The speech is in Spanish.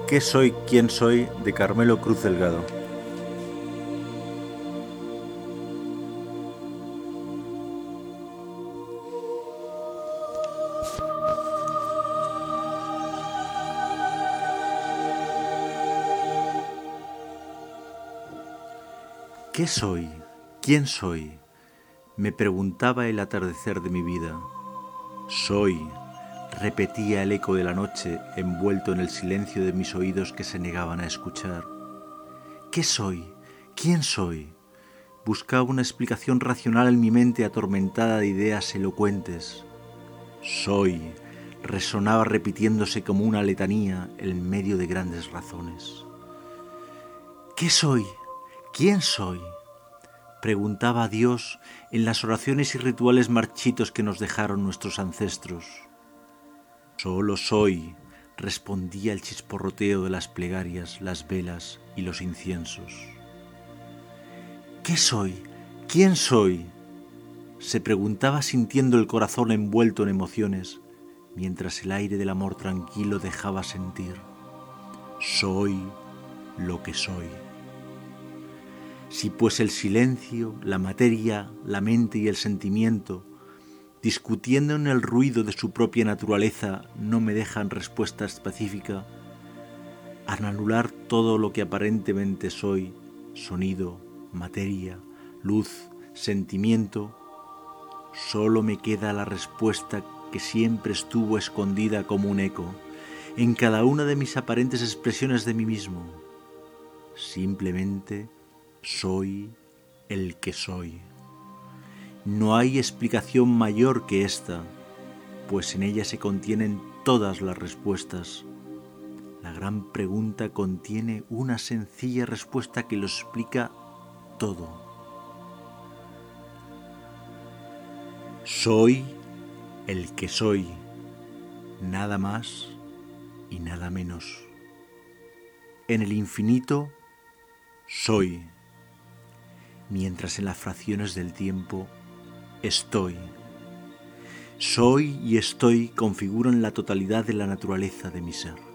¿Qué soy, quién soy? De Carmelo Cruz Delgado. ¿Qué soy? ¿Quién soy? Me preguntaba el atardecer de mi vida. Soy, repetía el eco de la noche envuelto en el silencio de mis oídos que se negaban a escuchar. ¿Qué soy? ¿Quién soy? Buscaba una explicación racional en mi mente atormentada de ideas elocuentes. Soy, resonaba repitiéndose como una letanía en medio de grandes razones. ¿Qué soy? ¿Quién soy? Preguntaba a Dios en las oraciones y rituales marchitos que nos dejaron nuestros ancestros. Solo soy, respondía el chisporroteo de las plegarias, las velas y los inciensos. ¿Qué soy? ¿Quién soy? Se preguntaba sintiendo el corazón envuelto en emociones, mientras el aire del amor tranquilo dejaba sentir. Soy lo que soy. Si pues el silencio, la materia, la mente y el sentimiento, discutiendo en el ruido de su propia naturaleza, no me dejan respuesta específica, al anular todo lo que aparentemente soy, sonido, materia, luz, sentimiento, solo me queda la respuesta que siempre estuvo escondida como un eco en cada una de mis aparentes expresiones de mí mismo. Simplemente soy el que soy. No hay explicación mayor que esta, pues en ella se contienen todas las respuestas. La gran pregunta contiene una sencilla respuesta que lo explica todo. Soy el que soy, nada más y nada menos. En el infinito soy, mientras en las fracciones del tiempo estoy. Soy y estoy configuran la totalidad de la naturaleza de mi ser.